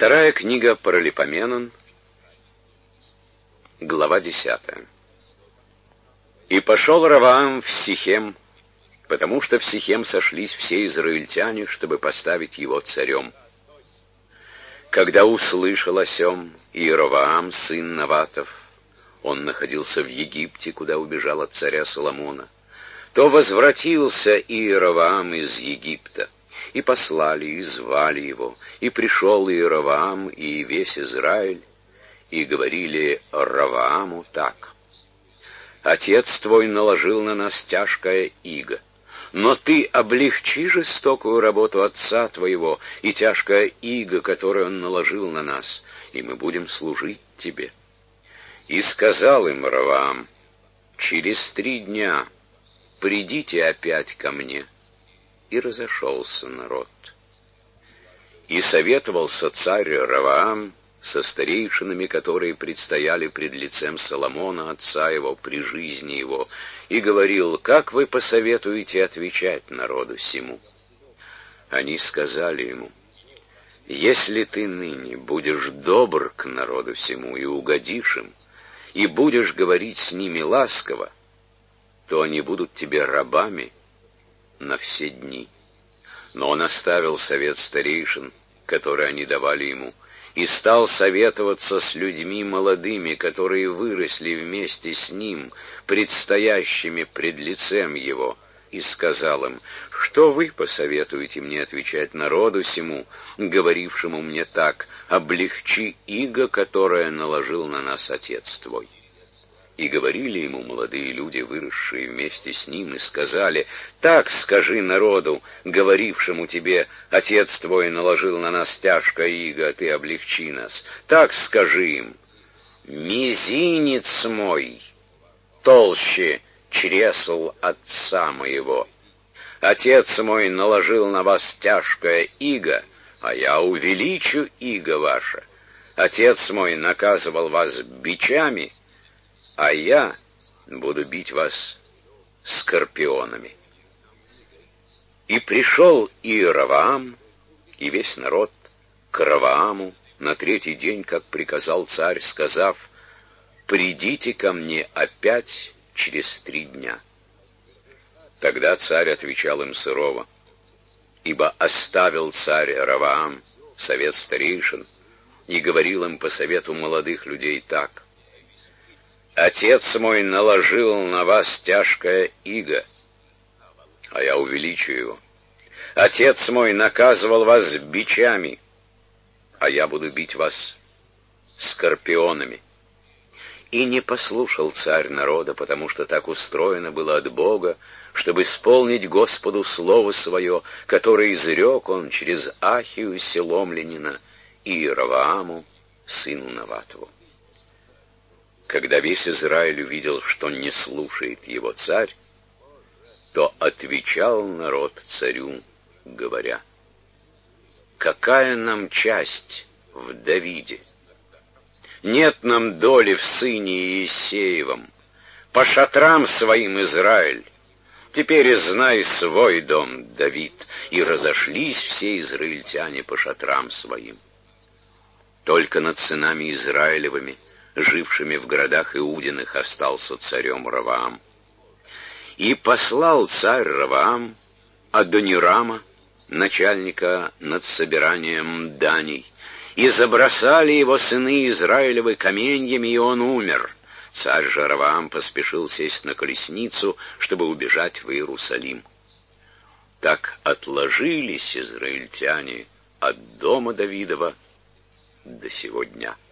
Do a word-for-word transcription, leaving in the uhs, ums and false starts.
Вторая книга Паралипоменон, глава десятая. «И пошел Ровоам в Сихем, потому что в Сихем сошлись все израильтяне, чтобы поставить его царем. Когда услышал о сем Иеровоам, сын Наватов, он находился в Египте, куда убежал от царя Соломона, то возвратился Иеровоам из Египта, и послали, и звали его, и пришел Иеровоам и весь Израиль, и говорили Ровоаму так: «Отец твой наложил на нас тяжкое иго, но ты облегчи жестокую работу отца твоего и тяжкое иго, которое он наложил на нас, и мы будем служить тебе». И сказал им Ровоам: «Через три дня придите опять ко мне». И разошелся народ. И советовался царь Ровоам со старейшинами, которые предстояли пред лицем Соломона, отца его, при жизни его, и говорил: «Как вы посоветуете отвечать народу сему?» Они сказали ему: «Если ты ныне будешь добр к народу сему и угодишь им, и будешь говорить с ними ласково, то они будут тебе рабами на все дни». Но он оставил совет старейшин, который они давали ему, и стал советоваться с людьми молодыми, которые выросли вместе с ним, предстоящими пред лицем его, и сказал им: «Что вы посоветуете мне отвечать народу сему, говорившему мне так: облегчи иго, которое наложил на нас отец твой?» И говорили ему молодые люди, выросшие вместе с ним, и сказали: «Так скажи народу, говорившему тебе: отец твой наложил на нас тяжкое иго, а ты облегчи нас. Так скажи им: мизинец мой толще чресл отца моего. Отец мой наложил на вас тяжкое иго, а я увеличу иго ваше. Отец мой наказывал вас бичами, а я буду бить вас скорпионами». И пришел Иеровоам и весь народ к Ровоаму на третий день, как приказал царь, сказав: «Придите ко мне опять через три дня». Тогда царь отвечал им сурово, ибо оставил царь Ровоам совет старейшин и говорил им по совету молодых людей так: «Отец мой наложил на вас тяжкое иго, а я увеличу его. Отец мой наказывал вас бичами, а я буду бить вас скорпионами». И не послушал царь народа, потому что так устроено было от Бога, чтобы исполнить Господу слово свое, которое изрек он через Ахию селомлянина и Иеровоаму, сыну Наватову. Когда весь Израиль увидел, что не слушает его царь, то отвечал народ царю, говоря: «Какая нам часть в Давиде? Нет нам доли в сыне Иисеевом. По шатрам своим, Израиль. Теперь знай свой дом, Давид». И разошлись все израильтяне по шатрам своим. Только над сынами Израилевыми, жившими в городах Иудиных, остался царем Ровоам. И послал царь Ровоам Адонирама, начальника над собиранием даний, и забросали его сыны Израилевы каменьями, и он умер. Царь же Ровоам поспешил сесть на колесницу, чтобы убежать в Иерусалим. Так отложились израильтяне от дома Давидова до сего дня.